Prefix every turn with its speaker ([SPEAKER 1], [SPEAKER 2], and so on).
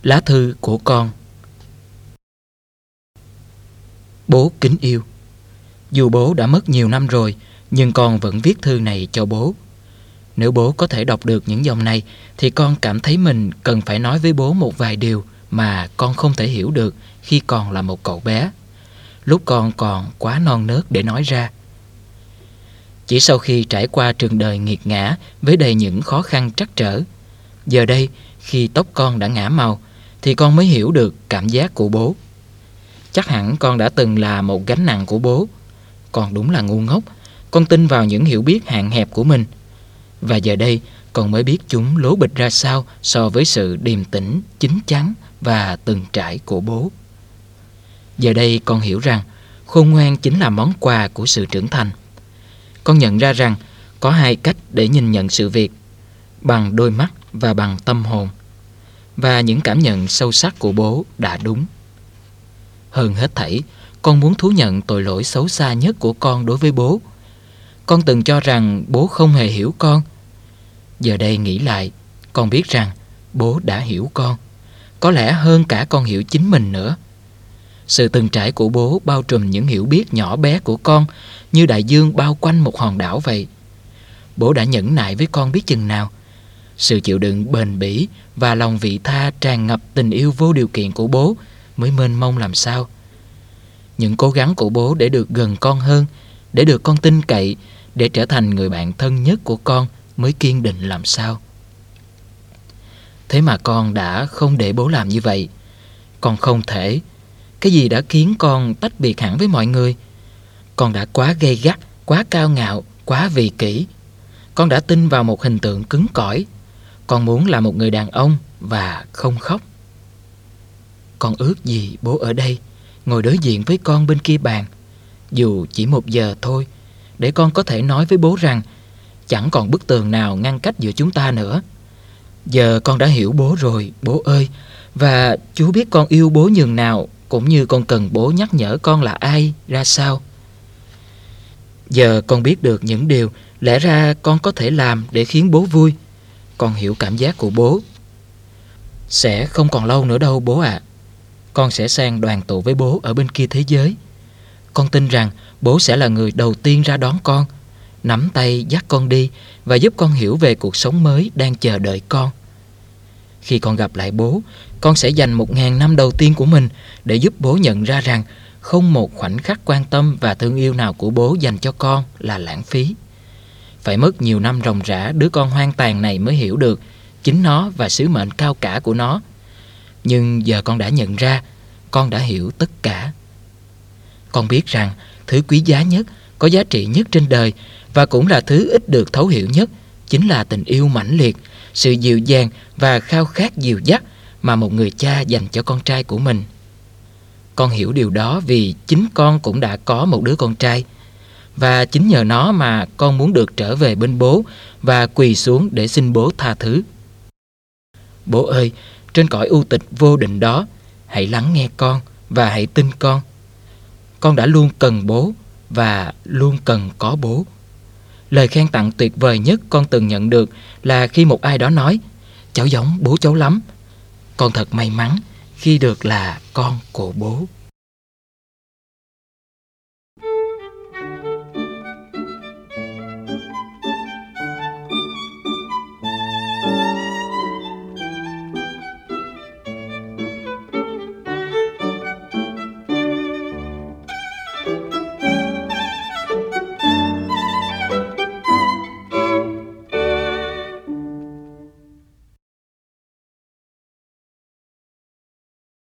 [SPEAKER 1] Lá thư của con. Bố kính yêu, dù bố đã mất nhiều năm rồi, nhưng con vẫn viết thư này cho bố. Nếu bố có thể đọc được những dòng này thì con cảm thấy mình cần phải nói với bố một vài điều mà con không thể hiểu được khi còn là một cậu bé, lúc con còn quá non nớt để nói ra. Chỉ sau khi trải qua trường đời nghiệt ngã với đầy những khó khăn trắc trở, giờ đây khi tóc con đã ngả màu thì con mới hiểu được cảm giác của bố. Chắc hẳn con đã từng là một gánh nặng của bố. Con đúng là ngu ngốc, con tin vào những hiểu biết hạn hẹp của mình. Và giờ đây con mới biết chúng lố bịch ra sao so với sự điềm tĩnh, chín chắn và từng trải của bố. Giờ đây con hiểu rằng khôn ngoan chính là món quà của sự trưởng thành. Con nhận ra rằng có hai cách để nhìn nhận sự việc: bằng đôi mắt và bằng tâm hồn. Và những cảm nhận sâu sắc của bố đã đúng. Hơn hết thảy, con muốn thú nhận tội lỗi xấu xa nhất của con đối với bố. Con từng cho rằng bố không hề hiểu con. Giờ đây nghĩ lại, con biết rằng bố đã hiểu con, có lẽ hơn cả con hiểu chính mình nữa. Sự từng trải của bố bao trùm những hiểu biết nhỏ bé của con như đại dương bao quanh một hòn đảo vậy. Bố đã nhẫn nại với con biết chừng nào. Sự chịu đựng bền bỉ và lòng vị tha tràn ngập tình yêu vô điều kiện của bố mới mênh mông làm sao. Những cố gắng của bố để được gần con hơn, để được con tin cậy, để trở thành người bạn thân nhất của con mới kiên định làm sao. Thế mà con đã không để bố làm như vậy. Con không thể. Cái gì đã khiến con tách biệt hẳn với mọi người? Con đã quá gay gắt, quá cao ngạo, quá vị kỷ. Con đã tin vào một hình tượng cứng cỏi. Con muốn là một người đàn ông và không khóc. Con ước gì bố ở đây, ngồi đối diện với con bên kia bàn, dù chỉ 1 giờ thôi, để con có thể nói với bố rằng chẳng còn bức tường nào ngăn cách giữa chúng ta nữa. Giờ con đã hiểu bố rồi, bố ơi, và Chúa biết con yêu bố nhường nào, cũng như con cần bố nhắc nhở con là ai, ra sao. Giờ con biết được những điều lẽ ra con có thể làm để khiến bố vui. Con hiểu cảm giác của bố. Sẽ không còn lâu nữa đâu bố ạ. Con sẽ sang đoàn tụ với bố ở bên kia thế giới. Con tin rằng bố sẽ là người đầu tiên ra đón con, nắm tay dắt con đi và giúp con hiểu về cuộc sống mới đang chờ đợi con. Khi con gặp lại bố, con sẽ dành 1000 năm đầu tiên của mình để giúp bố nhận ra rằng không một khoảnh khắc quan tâm và thương yêu nào của bố dành cho con là lãng phí. Phải mất nhiều năm ròng rã, đứa con hoang tàn này mới hiểu được chính nó và sứ mệnh cao cả của nó. Nhưng giờ con đã nhận ra, con đã hiểu tất cả. Con biết rằng thứ quý giá nhất, có giá trị nhất trên đời và cũng là thứ ít được thấu hiểu nhất chính là tình yêu mãnh liệt, sự dịu dàng và khao khát dìu dắt mà một người cha dành cho con trai của mình. Con hiểu điều đó vì chính con cũng đã có một đứa con trai. Và chính nhờ nó mà con muốn được trở về bên bố và quỳ xuống để xin bố tha thứ. Bố ơi, trên cõi u tịch vô định đó, hãy lắng nghe con và hãy tin con. Con đã luôn cần bố và luôn cần có bố. Lời khen tặng tuyệt vời nhất con từng nhận được là khi một ai đó nói: cháu giống bố cháu lắm. Con thật may mắn khi được là con của bố.